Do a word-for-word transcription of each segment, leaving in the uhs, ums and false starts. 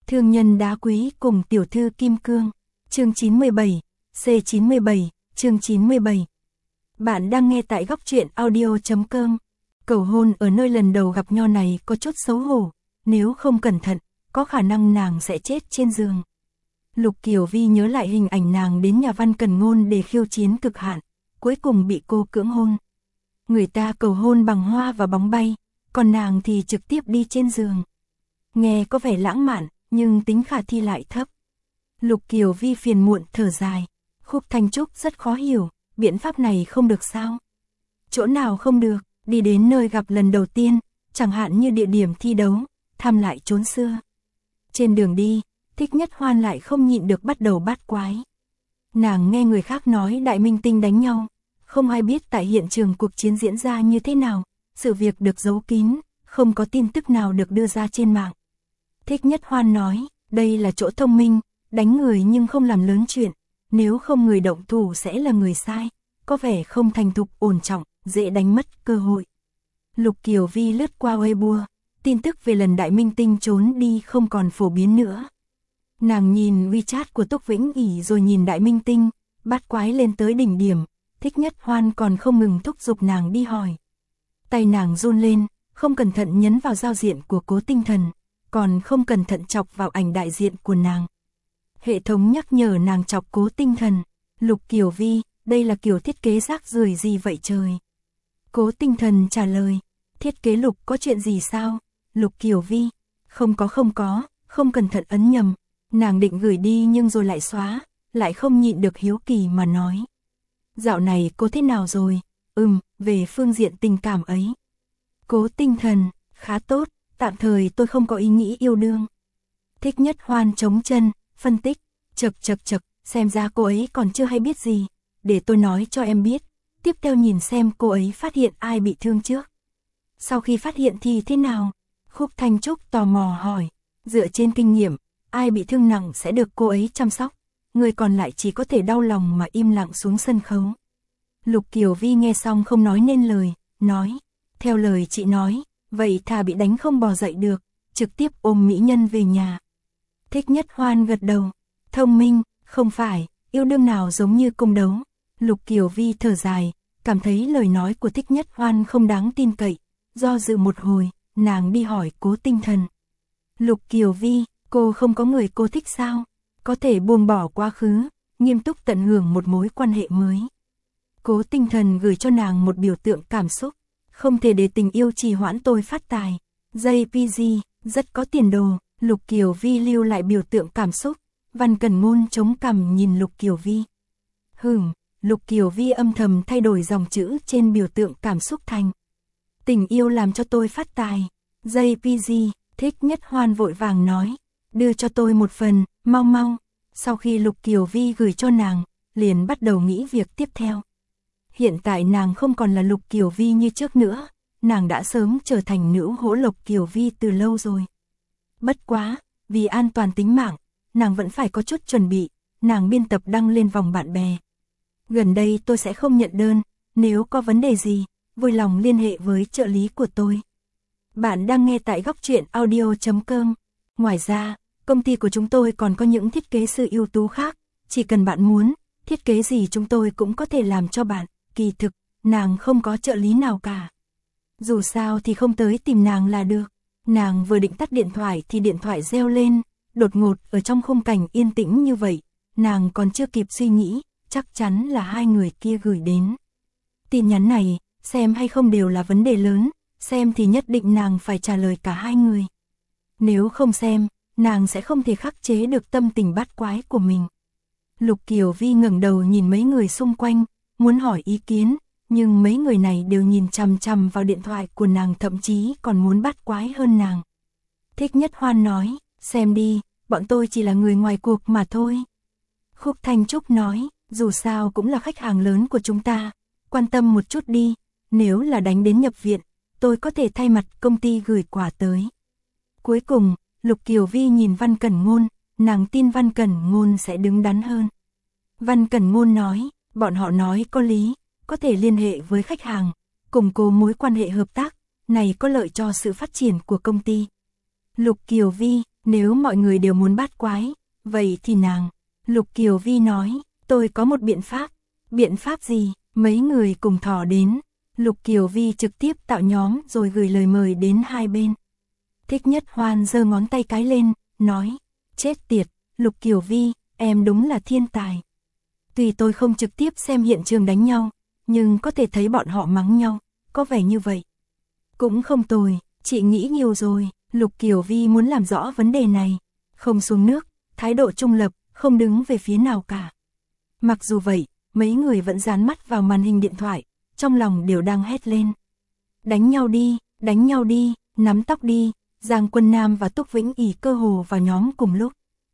Thương nhân đá quý cùng tiểu thư kim cương. Chương chín mươi bảy, C chín mươi bảy, chương chín mươi bảy. Bạn đang nghe tại góc truyện audio chấm com. Cầu hôn ở nơi lần đầu gặp nhau này có chút xấu hổ, nếu không cẩn thận, có khả năng nàng sẽ chết trên giường. Lục Kiều Vi nhớ lại hình ảnh nàng đến nhà Văn Cẩn Ngôn để khiêu chiến cực hạn, cuối cùng bị cô cưỡng hôn. Người ta cầu hôn bằng hoa và bóng bay, còn nàng thì trực tiếp đi trên giường. Nghe có vẻ lãng mạn, nhưng tính khả thi lại thấp. Lục Kiều Vi phiền muộn thở dài. Khúc Thanh Trúc rất khó hiểu, biện pháp này không được sao? Chỗ nào không được, đi đến nơi gặp lần đầu tiên, chẳng hạn như địa điểm thi đấu, thăm lại chốn xưa. Trên đường đi, Thích Nhất Hoan lại không nhịn được bắt đầu bát quái. Nàng nghe người khác nói đại minh tinh đánh nhau, không ai biết tại hiện trường cuộc chiến diễn ra như thế nào, sự việc được giấu kín, không có tin tức nào được đưa ra trên mạng. Thích Nhất Hoan nói, đây là chỗ thông minh, đánh người nhưng không làm lớn chuyện, nếu không người động thủ sẽ là người sai, có vẻ không thành thục ổn trọng, dễ đánh mất cơ hội. Lục Kiều Vi lướt qua Weibo, tin tức về lần đại minh tinh trốn đi không còn phổ biến nữa. Nàng nhìn WeChat của Túc Vĩnh ỉ rồi nhìn đại minh tinh, bát quái lên tới đỉnh điểm, Thích Nhất Hoan còn không ngừng thúc giục nàng đi hỏi. Tay nàng run lên, không cẩn thận nhấn vào giao diện của Cố Tinh Thần, còn không cẩn thận chọc vào ảnh đại diện của nàng. Hệ thống nhắc nhở nàng chọc Cố Tinh Thần. Lục Kiều Vi, đây là kiểu thiết kế rác rưởi gì vậy trời? Cố Tinh Thần trả lời, thiết kế Lục có chuyện gì sao? Lục Kiều Vi, không có không có, không cẩn thận ấn nhầm. Nàng định gửi đi nhưng rồi lại xóa, lại không nhịn được hiếu kỳ mà nói. Dạo này cô thế nào rồi? Ừm, về phương diện tình cảm ấy. Cố Tinh Thần, khá tốt, tạm thời tôi không có ý nghĩ yêu đương. Thích Nhất Hoan chống chân, phân tích, chật chật chật, xem ra cô ấy còn chưa hay biết gì, để tôi nói cho em biết, tiếp theo nhìn xem cô ấy phát hiện ai bị thương trước. Sau khi phát hiện thì thế nào? Khúc Thanh Trúc tò mò hỏi, dựa trên kinh nghiệm, ai bị thương nặng sẽ được cô ấy chăm sóc, người còn lại chỉ có thể đau lòng mà im lặng xuống sân khấu. Lục Kiều Vi nghe xong không nói nên lời, nói, theo lời chị nói, vậy thà bị đánh không bò dậy được, trực tiếp ôm mỹ nhân về nhà. Thích Nhất Hoan gật đầu, thông minh, không phải, yêu đương nào giống như cung đấu. Lục Kiều Vi thở dài, cảm thấy lời nói của Thích Nhất Hoan không đáng tin cậy, do dự một hồi, nàng đi hỏi Cố Tinh Thần. Lục Kiều Vi, cô không có người cô thích sao? Có thể buông bỏ quá khứ, nghiêm túc tận hưởng một mối quan hệ mới. Cố Tinh Thần gửi cho nàng một biểu tượng cảm xúc, không thể để tình yêu trì hoãn tôi phát tài. gi pê giê, rất có tiền đồ. Lục Kiều Vi lưu lại biểu tượng cảm xúc, Văn Cẩn Ngôn chống cằm nhìn Lục Kiều Vi. Hửm, Lục Kiều Vi âm thầm thay đổi dòng chữ trên biểu tượng cảm xúc thành. Tình yêu làm cho tôi phát tài. gi pê giê, Thích Nhất Hoan vội vàng nói, đưa cho tôi một phần, mau mau. Sau khi Lục Kiều Vi gửi cho nàng, liền bắt đầu nghĩ việc tiếp theo. Hiện tại nàng không còn là Lục Kiều Vi như trước nữa, nàng đã sớm trở thành nữ hỗ Lục Kiều Vi từ lâu rồi. Bất quá, vì an toàn tính mạng, nàng vẫn phải có chút chuẩn bị, nàng biên tập đăng lên vòng bạn bè. Gần đây tôi sẽ không nhận đơn, nếu có vấn đề gì, vui lòng liên hệ với trợ lý của tôi. Bạn đang nghe tại góc truyện audio chấm com. Ngoài ra, công ty của chúng tôi còn có những thiết kế sư ưu tú khác, chỉ cần bạn muốn, thiết kế gì chúng tôi cũng có thể làm cho bạn. Kỳ thực, nàng không có trợ lý nào cả. Dù sao thì không tới tìm nàng là được. Nàng vừa định tắt điện thoại thì điện thoại reo lên, đột ngột ở trong khung cảnh yên tĩnh như vậy, nàng còn chưa kịp suy nghĩ, chắc chắn là hai người kia gửi đến. Tin nhắn này, xem hay không đều là vấn đề lớn, xem thì nhất định nàng phải trả lời cả hai người. Nếu không xem, nàng sẽ không thể khắc chế được tâm tình bát quái của mình. Lục Kiều Vi ngẩng đầu nhìn mấy người xung quanh, muốn hỏi ý kiến, nhưng mấy người này đều nhìn chằm chằm vào điện thoại của nàng, thậm chí còn muốn bắt quái hơn nàng. Thích Nhất Hoan nói, xem đi, bọn tôi chỉ là người ngoài cuộc mà thôi. Khúc Thanh Trúc nói, dù sao cũng là khách hàng lớn của chúng ta, quan tâm một chút đi, nếu là đánh đến nhập viện, tôi có thể thay mặt công ty gửi quà tới. Cuối cùng, Lục Kiều Vi nhìn Văn Cẩn Ngôn, nàng tin Văn Cẩn Ngôn sẽ đứng đắn hơn. Văn Cẩn Ngôn nói, bọn họ nói có lý, có thể liên hệ với khách hàng, củng cố mối quan hệ hợp tác, này có lợi cho sự phát triển của công ty. Lục Kiều Vi, Nếu mọi người đều muốn bát quái, vậy thì nàng. Lục Kiều Vi nói, tôi có một biện pháp. Biện pháp gì? Mấy người cùng thỏ đến. Lục Kiều Vi trực tiếp tạo nhóm rồi gửi lời mời đến hai bên. Thích Nhất Hoan giơ ngón tay cái lên, nói, chết tiệt, Lục Kiều Vi, em đúng là thiên tài. Tuy tôi không trực tiếp xem hiện trường đánh nhau, nhưng có thể thấy bọn họ mắng nhau, có vẻ như vậy. Cũng không tồi, chị nghĩ nhiều rồi. Lục Kiều Vi muốn làm rõ vấn đề này. Không xuống nước, thái độ trung lập, không đứng về phía nào cả. Mặc dù vậy, mấy người vẫn dán mắt vào màn hình điện thoại, trong lòng đều đang hét lên. Đánh nhau đi, đánh nhau đi, nắm tóc đi. Giang Quân Nam và Túc Vĩnh Ỷ cơ hồ vào nhóm cùng lúc.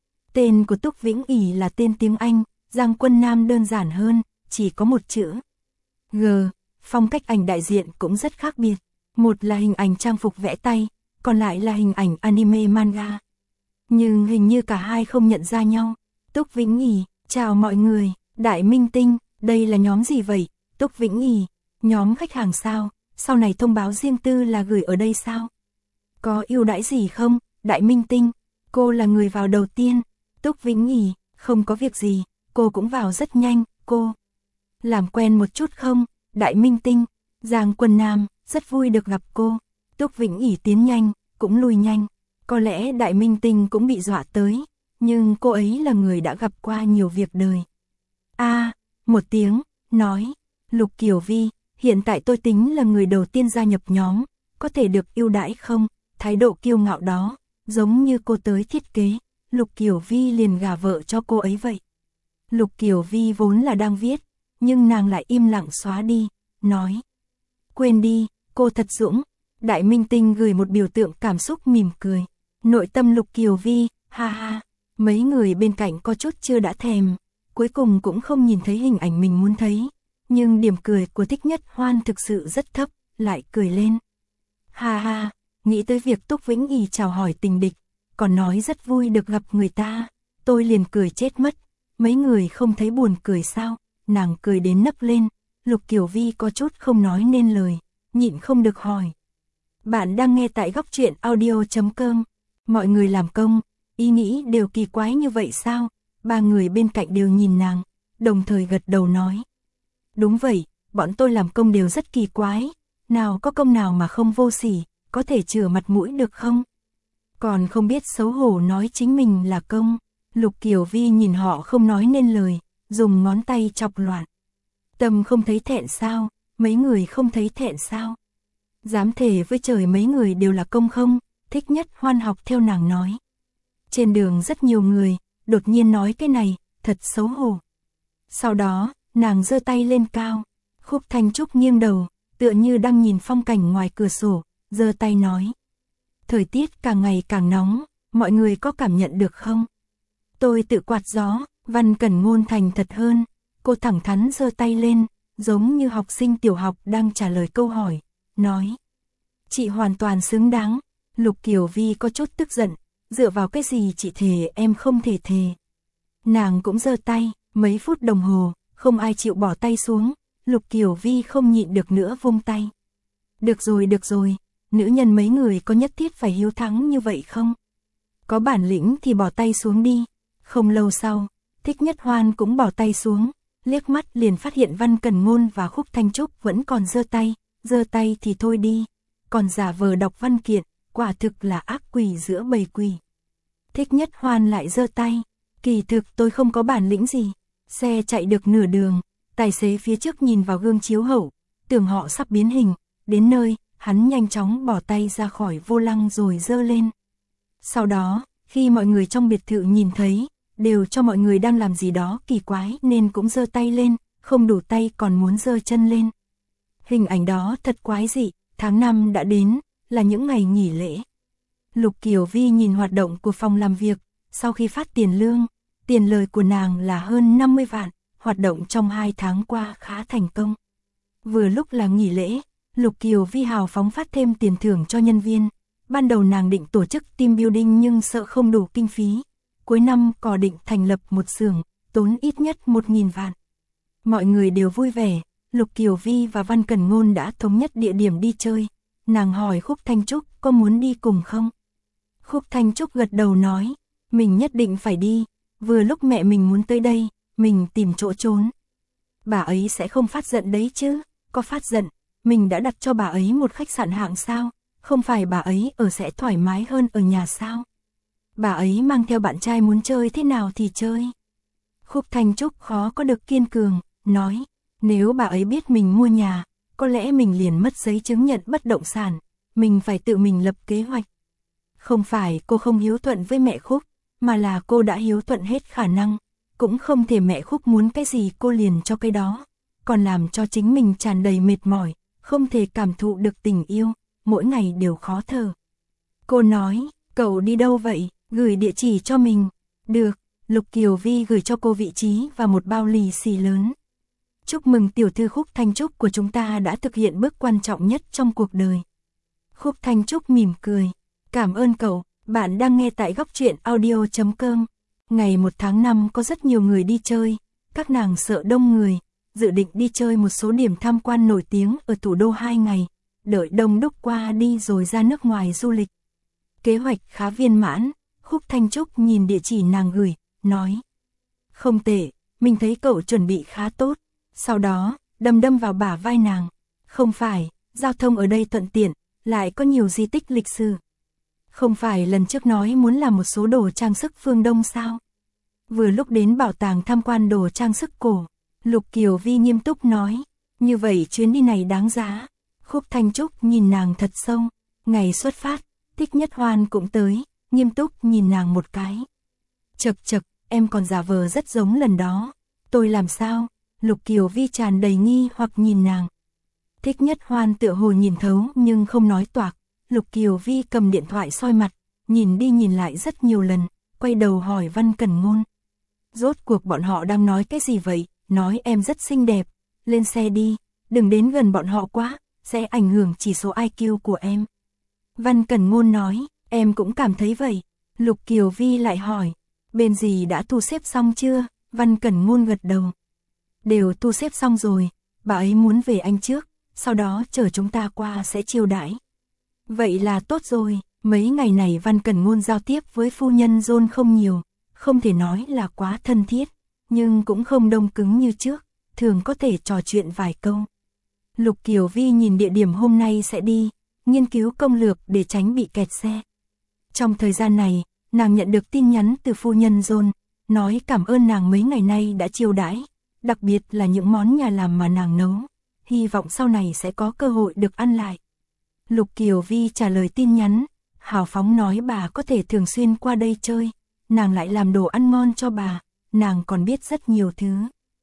Tên của Túc Vĩnh Ỷ là tên tiếng Anh, Giang Quân Nam đơn giản hơn, chỉ có một chữ G. Phong cách ảnh đại diện cũng rất khác biệt. Một là hình ảnh trang phục vẽ tay, còn lại là hình ảnh anime manga. Nhưng hình như cả hai không nhận ra nhau. Túc Vĩnh Ỷ, chào mọi người, Đại Minh Tinh, đây là nhóm gì vậy? Túc Vĩnh Ỷ, nhóm khách hàng sao? Sau này thông báo riêng tư là gửi ở đây sao? Có ưu đãi gì không? Đại Minh Tinh, cô là người vào đầu tiên. Túc Vĩnh Ỷ, không có việc gì, cô cũng vào rất nhanh, cô làm quen một chút không? Đại Minh Tinh, Giang Quân Nam, rất vui được gặp cô. Túc Vĩnh Ỷ tiến nhanh, cũng lùi nhanh. Có lẽ Đại Minh Tinh cũng bị dọa tới, nhưng cô ấy là người đã gặp qua nhiều việc đời. A, à, một tiếng, nói, Lục Kiều Vi, hiện tại tôi tính là người đầu tiên gia nhập nhóm, có thể được ưu đãi không? Thái độ kiêu ngạo đó, giống như cô tới thiết kế, Lục Kiều Vi liền gả vợ cho cô ấy vậy. Lục Kiều Vi vốn là đang viết, nhưng nàng lại im lặng xóa đi, nói, quên đi, cô thật dũng. Đại Minh Tinh gửi một biểu tượng cảm xúc mỉm cười. Nội tâm Lục Kiều Vi, ha ha, mấy người bên cạnh có chút chưa đã thèm, cuối cùng cũng không nhìn thấy hình ảnh mình muốn thấy. Nhưng điểm cười của Thích Nhất Hoan thực sự rất thấp, lại cười lên. Ha ha, nghĩ tới việc Túc Vĩnh Ỷ chào hỏi tình địch, còn nói rất vui được gặp người ta, tôi liền cười chết mất. Mấy người không thấy buồn cười sao? Nàng cười đến nấc lên. Lục Kiều Vi có chút không nói nên lời, nhịn không được hỏi. Bạn đang nghe tại góc truyện audio chấm com. Mọi người làm công, ý nghĩ đều kỳ quái như vậy sao? Ba người bên cạnh đều nhìn nàng, đồng thời gật đầu nói. Đúng vậy, bọn tôi làm công đều rất kỳ quái, nào có công nào mà không vô sỉ, có thể chừa mặt mũi được không? Còn không biết xấu hổ nói chính mình là công. Lục Kiều Vi nhìn họ không nói nên lời, dùng ngón tay chọc loạn. Tâm không thấy thẹn sao? Mấy người không thấy thẹn sao? Dám thề với trời mấy người đều là công không? Thích Nhất Hoan học theo nàng nói. Trên đường rất nhiều người, đột nhiên nói cái này, thật xấu hổ. Sau đó, nàng giơ tay lên cao. Khúc Thanh Trúc nghiêng đầu, tựa như đang nhìn phong cảnh ngoài cửa sổ, giơ tay nói. Thời tiết càng ngày càng nóng, mọi người có cảm nhận được không? Tôi tự quạt gió. Văn Cẩn Ngôn thành thật hơn, cô thẳng thắn giơ tay lên, giống như học sinh tiểu học đang trả lời câu hỏi, nói. Chị hoàn toàn xứng đáng. Lục Kiều Vi có chút tức giận, dựa vào cái gì chị thề em không thể thề. Nàng cũng giơ tay, mấy phút đồng hồ, không ai chịu bỏ tay xuống, Lục Kiều Vi không nhịn được nữa vung tay. Được rồi được rồi, nữ nhân mấy người có nhất thiết phải hiếu thắng như vậy không? Có bản lĩnh thì bỏ tay xuống đi. Không lâu sau, Thích Nhất Hoan cũng bỏ tay xuống, liếc mắt liền phát hiện Văn Cẩn Ngôn và Khúc Thanh Trúc vẫn còn giơ tay, giơ tay thì thôi đi, còn giả vờ đọc văn kiện, quả thực là ác quỷ giữa bầy quỷ. Thích Nhất Hoan lại giơ tay, kỳ thực tôi không có bản lĩnh gì. Xe chạy được nửa đường, tài xế phía trước nhìn vào gương chiếu hậu, tưởng họ sắp biến hình, đến nơi, hắn nhanh chóng bỏ tay ra khỏi vô lăng rồi giơ lên. Sau đó, khi mọi người trong biệt thự nhìn thấy, đều cho mọi người đang làm gì đó kỳ quái nên cũng giơ tay lên, không đủ tay còn muốn giơ chân lên. Hình ảnh đó thật quái dị, tháng năm đã đến, là những ngày nghỉ lễ. Lục Kiều Vi nhìn hoạt động của phòng làm việc, sau khi phát tiền lương, tiền lời của nàng là hơn năm mươi vạn, hoạt động trong hai tháng qua khá thành công. Vừa lúc là nghỉ lễ, Lục Kiều Vi hào phóng phát thêm tiền thưởng cho nhân viên. Ban đầu nàng định tổ chức team building nhưng sợ không đủ kinh phí. Cuối năm có định thành lập một xưởng, tốn ít nhất một nghìn vạn. Mọi người đều vui vẻ, Lục Kiều Vi và Văn Cẩn Ngôn đã thống nhất địa điểm đi chơi. Nàng hỏi Khúc Thanh Trúc có muốn đi cùng không? Khúc Thanh Trúc gật đầu nói, mình nhất định phải đi, vừa lúc mẹ mình muốn tới đây, mình tìm chỗ trốn. Bà ấy sẽ không phát giận đấy chứ, có phát giận, mình đã đặt cho bà ấy một khách sạn hạng sao, không phải bà ấy ở sẽ thoải mái hơn ở nhà sao. Bà ấy mang theo bạn trai muốn chơi thế nào thì chơi. Khúc Thanh Trúc khó có được kiên cường, nói, nếu bà ấy biết mình mua nhà, có lẽ mình liền mất giấy chứng nhận bất động sản, mình phải tự mình lập kế hoạch. Không phải cô không hiếu thuận với mẹ Khúc, mà là cô đã hiếu thuận hết khả năng, cũng không thể mẹ Khúc muốn cái gì cô liền cho cái đó, còn làm cho chính mình tràn đầy mệt mỏi, không thể cảm thụ được tình yêu, mỗi ngày đều khó thở. Cô nói, cậu đi đâu vậy, gửi địa chỉ cho mình. Được, Lục Kiều Vi gửi cho cô vị trí và một bao lì xì lớn. Chúc mừng tiểu thư Khúc Thanh Trúc của chúng ta đã thực hiện bước quan trọng nhất trong cuộc đời. Khúc Thanh Trúc mỉm cười, cảm ơn cậu, bạn đang nghe tại góc truyện audio chấm com. Ngày một tháng năm có rất nhiều người đi chơi, các nàng sợ đông người, dự định đi chơi một số điểm tham quan nổi tiếng ở thủ đô hai ngày, đợi đông đúc qua đi rồi ra nước ngoài du lịch. Kế hoạch khá viên mãn, Khúc Thanh Trúc nhìn địa chỉ nàng gửi, nói. Không tệ, mình thấy cậu chuẩn bị khá tốt, sau đó, đâm đâm vào bả vai nàng. Không phải, giao thông ở đây thuận tiện, lại có nhiều di tích lịch sử. Không phải lần trước nói muốn làm một số đồ trang sức phương Đông sao? Vừa lúc đến bảo tàng tham quan đồ trang sức cổ, Lục Kiều Vi nghiêm túc nói, như vậy chuyến đi này đáng giá. Khúc Thanh Trúc nhìn nàng thật sâu, ngày xuất phát, Thích Nhất Hoan cũng tới, nghiêm túc nhìn nàng một cái. Chật chật, em còn giả vờ rất giống lần đó. Tôi làm sao? Lục Kiều Vi tràn đầy nghi hoặc nhìn nàng. Thích Nhất Hoan tựa hồ nhìn thấu nhưng không nói toạc. Lục Kiều Vi cầm điện thoại soi mặt, nhìn đi nhìn lại rất nhiều lần, quay đầu hỏi Văn Cẩn Ngôn. Rốt cuộc bọn họ đang nói cái gì vậy? Nói em rất xinh đẹp, lên xe đi, đừng đến gần bọn họ quá, sẽ ảnh hưởng chỉ số i kiu của em. Văn Cẩn Ngôn nói, em cũng cảm thấy vậy. Lục Kiều Vi lại hỏi, bên gì đã thu xếp xong chưa? Văn Cẩn Ngôn gật đầu. Đều thu xếp xong rồi, bà ấy muốn về Anh trước, sau đó chờ chúng ta qua sẽ chiêu đãi. Vậy là tốt rồi, mấy ngày này Văn Cẩn Ngôn giao tiếp với phu nhân John không nhiều, không thể nói là quá thân thiết, nhưng cũng không đông cứng như trước, thường có thể trò chuyện vài câu. Lục Kiều Vi nhìn địa điểm hôm nay sẽ đi, nghiên cứu công lược để tránh bị kẹt xe. Trong thời gian này, nàng nhận được tin nhắn từ phu nhân John, nói cảm ơn nàng mấy ngày nay đã chiêu đãi, đặc biệt là những món nhà làm mà nàng nấu, hy vọng sau này sẽ có cơ hội được ăn lại. Lục Kiều Vi trả lời tin nhắn, hào phóng nói bà có thể thường xuyên qua đây chơi, nàng lại làm đồ ăn ngon cho bà, nàng còn biết rất nhiều thứ.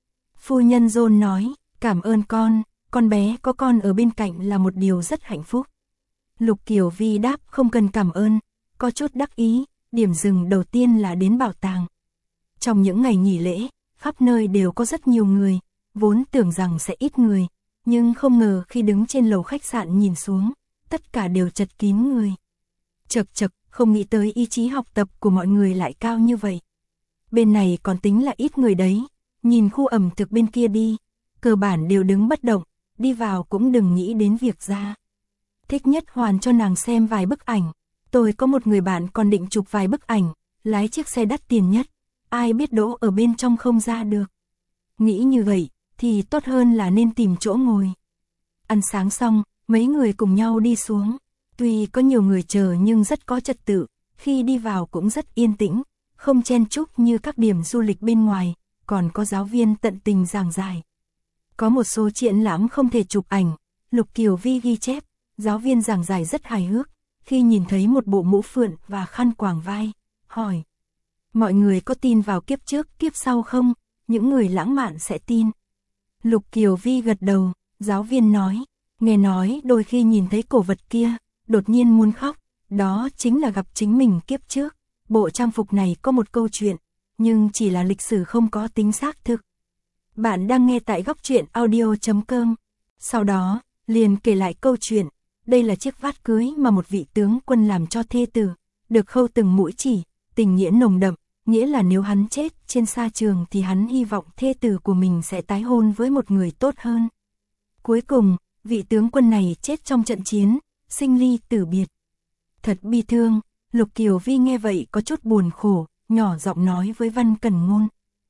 Phu nhân John nói, cảm ơn con, con bé có con ở bên cạnh là một điều rất hạnh phúc. Lục Kiều Vi đáp không cần cảm ơn, có chút đắc ý, điểm dừng đầu tiên là đến bảo tàng. Trong những ngày nghỉ lễ, khắp nơi đều có rất nhiều người, vốn tưởng rằng sẽ ít người, nhưng không ngờ khi đứng trên lầu khách sạn nhìn xuống, tất cả đều chật kín người. Chật chật, không nghĩ tới ý chí học tập của mọi người lại cao như vậy. Bên này còn tính là ít người đấy, nhìn khu ẩm thực bên kia đi, cơ bản đều đứng bất động, đi vào cũng đừng nghĩ đến việc ra. Thích Nhất Hoàn cho nàng xem vài bức ảnh, tôi có một người bạn còn định chụp vài bức ảnh, lái chiếc xe đắt tiền nhất, ai biết đỗ ở bên trong không ra được. Nghĩ như vậy, thì tốt hơn là nên tìm chỗ ngồi. Ăn sáng xong, mấy người cùng nhau đi xuống, tuy có nhiều người chờ nhưng rất có trật tự, khi đi vào cũng rất yên tĩnh, không chen chúc như các điểm du lịch bên ngoài, còn có giáo viên tận tình giảng giải. Có một số triển lãm không thể chụp ảnh, Lục Kiều Vi ghi chép, giáo viên giảng giải rất hài hước, khi nhìn thấy một bộ mũ phượng và khăn quàng vai, hỏi. Mọi người có tin vào kiếp trước kiếp sau không? Những người lãng mạn sẽ tin. Lục Kiều Vi gật đầu, giáo viên nói, nghe nói đôi khi nhìn thấy cổ vật kia, đột nhiên muốn khóc, đó chính là gặp chính mình kiếp trước. Bộ trang phục này có một câu chuyện, nhưng chỉ là lịch sử không có tính xác thực. Bạn đang nghe tại góc truyện audio chấm com. Sau đó, liền kể lại câu chuyện, đây là chiếc vát cưới mà một vị tướng quân làm cho thê tử, được khâu từng mũi chỉ, tình nghĩa nồng đậm, nghĩa là nếu hắn chết trên sa trường thì hắn hy vọng thê tử của mình sẽ tái hôn với một người tốt hơn. Cuối cùng, vị tướng quân này chết trong trận chiến, sinh ly tử biệt. Thật bi thương, Lục Kiều Vi nghe vậy có chút buồn khổ, nhỏ giọng nói với Văn Cẩn Ngôn.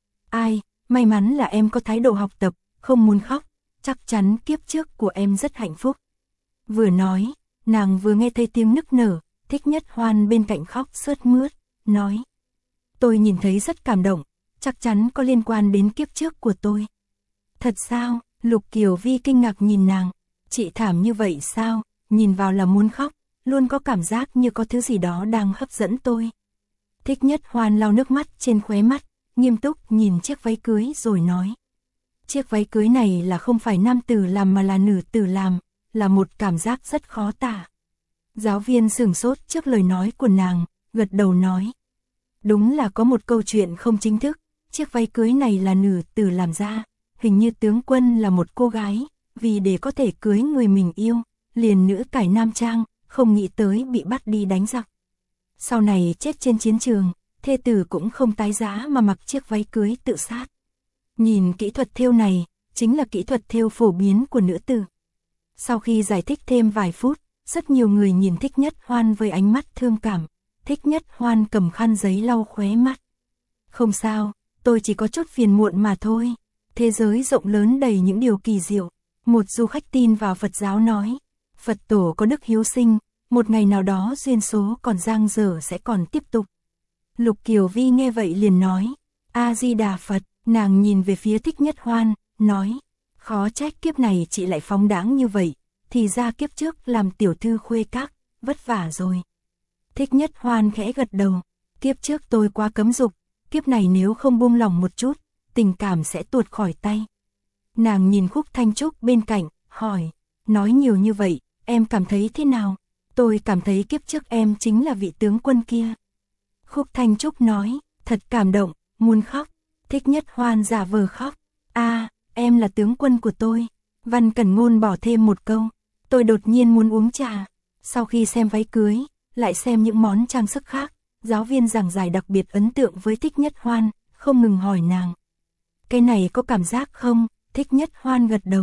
Ai, may mắn là em có thái độ học tập, không muốn khóc, chắc chắn kiếp trước của em rất hạnh phúc. Vừa nói, nàng vừa nghe thấy tiếng nức nở, Thích Nhất Hoan bên cạnh khóc sướt mướt, nói. Tôi nhìn thấy rất cảm động, chắc chắn có liên quan đến kiếp trước của tôi. Thật sao? Lục Kiều Vi kinh ngạc nhìn nàng, chị thảm như vậy sao, nhìn vào là muốn khóc, luôn có cảm giác như có thứ gì đó đang hấp dẫn tôi. Thích Nhất Hoan lau nước mắt trên khóe mắt, nghiêm túc nhìn chiếc váy cưới rồi nói. Chiếc váy cưới này là không phải nam tử làm mà là nữ tử làm, là một cảm giác rất khó tả. Giáo viên sửng sốt trước lời nói của nàng, gật đầu nói. Đúng là có một câu chuyện không chính thức, chiếc váy cưới này là nữ tử làm ra, hình như tướng quân là một cô gái, vì để có thể cưới người mình yêu, liền nữ cải nam trang, không nghĩ tới bị bắt đi đánh giặc. Sau này chết trên chiến trường, thê tử cũng không tái giá mà mặc chiếc váy cưới tự sát. Nhìn kỹ thuật thêu này, chính là kỹ thuật thêu phổ biến của nữ tử. Sau khi giải thích thêm vài phút, rất nhiều người nhìn Thích Nhất Hoan với ánh mắt thương cảm. Thích Nhất Hoan cầm khăn giấy lau khóe mắt. Không sao, tôi chỉ có chút phiền muộn mà thôi. Thế giới rộng lớn đầy những điều kỳ diệu. Một du khách tin vào Phật giáo nói, Phật tổ có đức hiếu sinh, một ngày nào đó duyên số còn dang dở sẽ còn tiếp tục. Lục Kiều Vi nghe vậy liền nói, A-di-đà Phật, nàng nhìn về phía Thích Nhất Hoan, nói, khó trách kiếp này chị lại phóng đãng như vậy, thì ra kiếp trước làm tiểu thư khuê các, vất vả rồi. Thích Nhất Hoan khẽ gật đầu, kiếp trước tôi quá cấm dục, kiếp này nếu không buông lỏng một chút, tình cảm sẽ tuột khỏi tay. Nàng nhìn Khúc Thanh Trúc bên cạnh, hỏi, nói nhiều như vậy, em cảm thấy thế nào? Tôi cảm thấy kiếp trước em chính là vị tướng quân kia. Khúc Thanh Trúc nói, thật cảm động, muốn khóc. Thích Nhất Hoan giả vờ khóc. A, à, em là tướng quân của tôi. Văn Cẩn Ngôn bỏ thêm một câu. Tôi đột nhiên muốn uống trà. Sau khi xem váy cưới, lại xem những món trang sức khác, giáo viên giảng giải đặc biệt ấn tượng với Thích Nhất Hoan, không ngừng hỏi nàng. Cái này có cảm giác không? Thích Nhất Hoan gật đầu.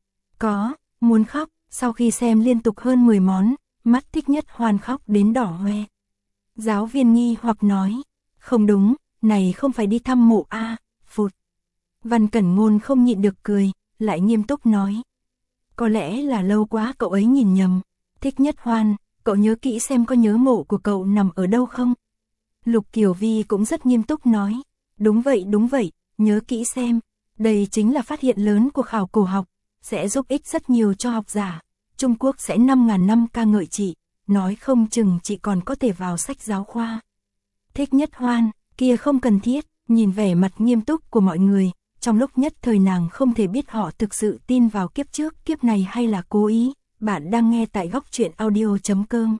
Có, muốn khóc. Sau khi xem liên tục hơn mười món, mắt Thích Nhất Hoan khóc đến đỏ hoe. Giáo viên nghi hoặc nói, không đúng, này không phải đi thăm mộ a, à, phụt. Văn Cẩn Ngôn không nhịn được cười, lại nghiêm túc nói. Có lẽ là lâu quá cậu ấy nhìn nhầm. Thích Nhất Hoan, cậu nhớ kỹ xem có nhớ mộ của cậu nằm ở đâu không? Lục Kiều Vi cũng rất nghiêm túc nói. Đúng vậy đúng vậy, nhớ kỹ xem. Đây chính là phát hiện lớn của khảo cổ học, sẽ giúp ích rất nhiều cho học giả. Trung Quốc sẽ năm ngàn năm ca ngợi chị, nói không chừng chị còn có thể vào sách giáo khoa. Thích Nhất Hoan, kia không cần thiết, nhìn vẻ mặt nghiêm túc của mọi người, trong lúc nhất thời nàng không thể biết họ thực sự tin vào kiếp trước kiếp này hay là cố ý. Bạn đang nghe tại góc truyện audio chấm com.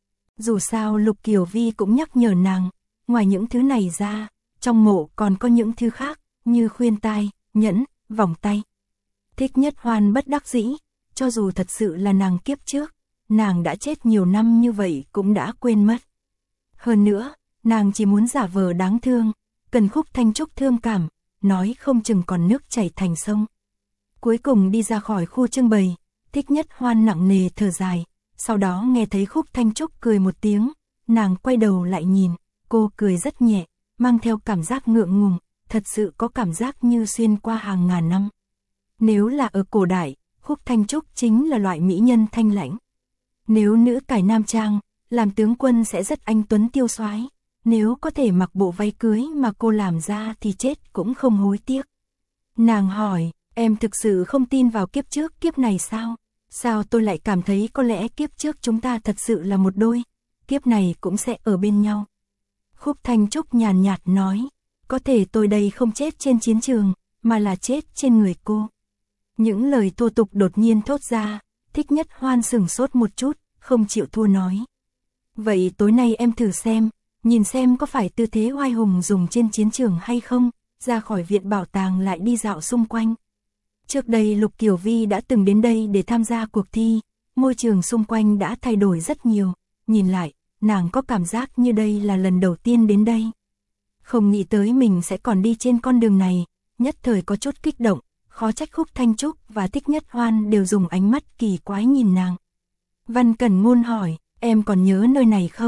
Dù sao Lục Kiều Vi cũng nhắc nhở nàng, ngoài những thứ này ra, trong mộ còn có những thứ khác, như khuyên tai, nhẫn, vòng tay. Thích Nhất Hoan bất đắc dĩ, cho dù thật sự là nàng kiếp trước, nàng đã chết nhiều năm như vậy cũng đã quên mất. Hơn nữa, nàng chỉ muốn giả vờ đáng thương, cần Khúc Thanh Trúc thương cảm, nói không chừng còn nước chảy thành sông. Cuối cùng đi ra khỏi khu trưng bày, Thích Nhất Hoan nặng nề thở dài, sau đó nghe thấy Khúc Thanh Trúc cười một tiếng, nàng quay đầu lại nhìn, cô cười rất nhẹ, mang theo cảm giác ngượng ngùng, thật sự có cảm giác như xuyên qua hàng ngàn năm. Nếu là ở cổ đại, Khúc Thanh Trúc chính là loại mỹ nhân thanh lãnh. Nếu nữ cải nam trang, làm tướng quân sẽ rất anh tuấn tiêu soái. Nếu có thể mặc bộ váy cưới mà cô làm ra thì chết cũng không hối tiếc. Nàng hỏi, em thực sự không tin vào kiếp trước kiếp này sao? Sao tôi lại cảm thấy có lẽ kiếp trước chúng ta thật sự là một đôi, kiếp này cũng sẽ ở bên nhau. Khúc Thanh Trúc nhàn nhạt nói, có thể tôi đây không chết trên chiến trường, mà là chết trên người cô. Những lời thô tục đột nhiên thốt ra, Thích Nhất Hoan sửng sốt một chút, không chịu thua nói. Vậy tối nay em thử xem, nhìn xem có phải tư thế oai hùng dùng trên chiến trường hay không, ra khỏi viện bảo tàng lại đi dạo xung quanh. Trước đây Lục Kiều Vi đã từng đến đây để tham gia cuộc thi, môi trường xung quanh đã thay đổi rất nhiều, nhìn lại, nàng có cảm giác như đây là lần đầu tiên đến đây. Không nghĩ tới mình sẽ còn đi trên con đường này, nhất thời có chút kích động, khó trách Khúc Thanh Trúc và Thích Nhất Hoan đều dùng ánh mắt kỳ quái nhìn nàng. Văn Cẩn Ngôn hỏi, em còn nhớ nơi này không?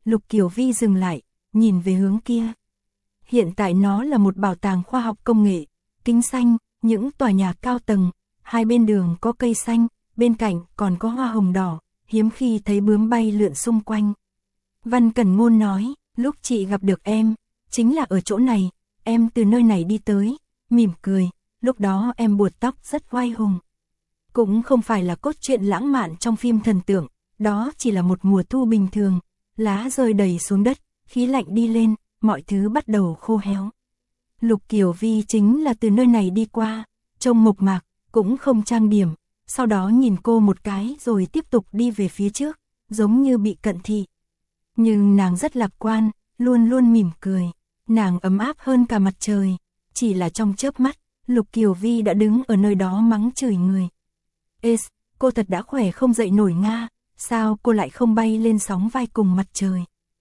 Lục Kiều Vi dừng lại, nhìn về hướng kia. Hiện tại nó là một bảo tàng khoa học công nghệ, kính xanh, những tòa nhà cao tầng, hai bên đường có cây xanh, bên cạnh còn có hoa hồng đỏ, hiếm khi thấy bướm bay lượn xung quanh. Văn Cẩn Ngôn nói, lúc chị gặp được em, chính là ở chỗ này, em từ nơi này đi tới, mỉm cười, lúc đó em buộc tóc rất oai hùng. Cũng không phải là cốt truyện lãng mạn trong phim thần tượng, đó chỉ là một mùa thu bình thường, lá rơi đầy xuống đất, khí lạnh đi lên, mọi thứ bắt đầu khô héo. Lục Kiều Vi chính là từ nơi này đi qua, trông mộc mạc, cũng không trang điểm, sau đó nhìn cô một cái rồi tiếp tục đi về phía trước, giống như bị cận thị. Nhưng nàng rất lạc quan, luôn luôn mỉm cười, nàng ấm áp hơn cả mặt trời, chỉ là trong chớp mắt, Lục Kiều Vi đã đứng ở nơi đó mắng chửi người. Ê, cô thật đã khỏe không dậy nổi nga, sao cô lại không bay lên sóng vai cùng mặt trời?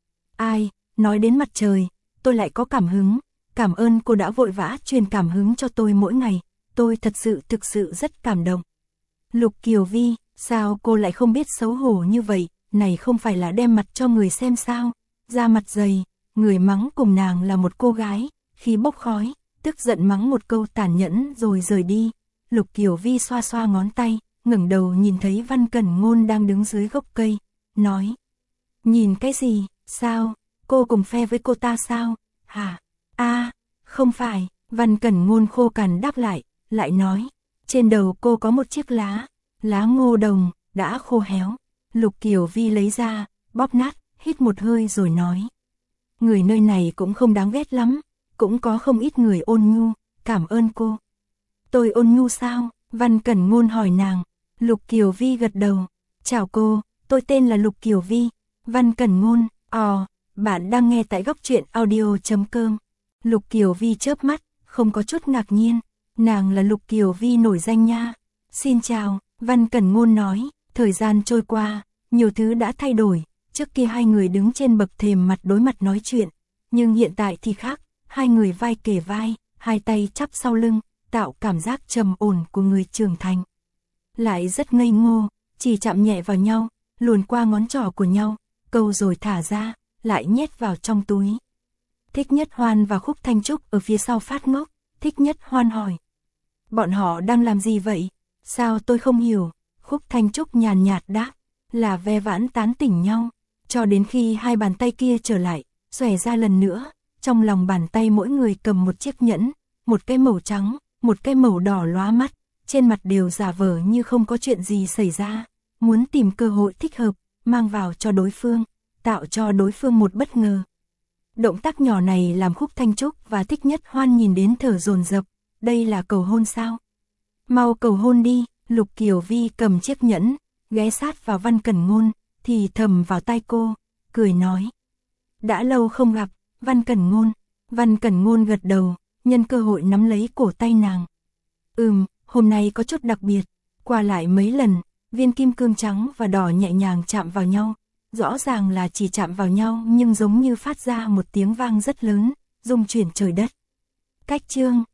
Ai, nói đến mặt trời, tôi lại có cảm hứng, cảm ơn cô đã vội vã truyền cảm hứng cho tôi mỗi ngày, tôi thật sự thực sự rất cảm động. Lục Kiều Vi, sao cô lại không biết xấu hổ như vậy, này không phải là đem mặt cho người xem sao, da mặt dày, người mắng cùng nàng là một cô gái, khi bốc khói, tức giận mắng một câu tàn nhẫn rồi rời đi. Lục Kiều Vi xoa xoa ngón tay, ngẩng đầu nhìn thấy Văn Cẩn Ngôn đang đứng dưới gốc cây, nói. Nhìn cái gì, sao, cô cùng phe với cô ta sao, hả, a à, không phải, Văn Cẩn Ngôn khô cằn đáp lại, lại nói, trên đầu cô có một chiếc lá, lá ngô đồng, đã khô héo. Lục Kiều Vi lấy ra, bóp nát, hít một hơi rồi nói. Người nơi này cũng không đáng ghét lắm, cũng có không ít người ôn nhu, cảm ơn cô. Tôi ôn nhu sao? Văn Cẩn Ngôn hỏi nàng. Lục Kiều Vi gật đầu. Chào cô, tôi tên là Lục Kiều Vi. Văn Cẩn Ngôn, ồ, bạn đang nghe tại góc truyện audio chấm com. Lục Kiều Vi chớp mắt, không có chút ngạc nhiên. Nàng là Lục Kiều Vi nổi danh nha. Xin chào, Văn Cẩn Ngôn nói. Thời gian trôi qua, nhiều thứ đã thay đổi. Trước kia hai người đứng trên bậc thềm mặt đối mặt nói chuyện. Nhưng hiện tại thì khác, hai người vai kề vai, hai tay chắp sau lưng, tạo cảm giác trầm ổn của người trưởng thành. Lại rất ngây ngô, chỉ chạm nhẹ vào nhau, luồn qua ngón trỏ của nhau, câu rồi thả ra, lại nhét vào trong túi. Thích Nhất Hoan và Khúc Thanh Trúc ở phía sau phát ngốc, Thích Nhất Hoan hỏi. Bọn họ đang làm gì vậy? Sao tôi không hiểu? Khúc Thanh Trúc nhàn nhạt đáp, là ve vãn tán tỉnh nhau, cho đến khi hai bàn tay kia trở lại, xòe ra lần nữa, trong lòng bàn tay mỗi người cầm một chiếc nhẫn, một cái màu trắng, một cái màu đỏ lóa mắt, trên mặt đều giả vờ như không có chuyện gì xảy ra, muốn tìm cơ hội thích hợp, mang vào cho đối phương, tạo cho đối phương một bất ngờ. Động tác nhỏ này làm Khúc Thanh Trúc và Thích Nhất Hoan nhìn đến thở dồn dập, đây là cầu hôn sao? Mau cầu hôn đi. Lục Kiều Vi cầm chiếc nhẫn, ghé sát vào Văn Cẩn Ngôn, thì thầm vào tai cô, cười nói. Đã lâu không gặp, Văn Cẩn Ngôn. Văn Cẩn Ngôn gật đầu, nhân cơ hội nắm lấy cổ tay nàng. Ừm, hôm nay có chút đặc biệt, qua lại mấy lần, viên kim cương trắng và đỏ nhẹ nhàng chạm vào nhau, rõ ràng là chỉ chạm vào nhau nhưng giống như phát ra một tiếng vang rất lớn, rung chuyển trời đất. Cách chương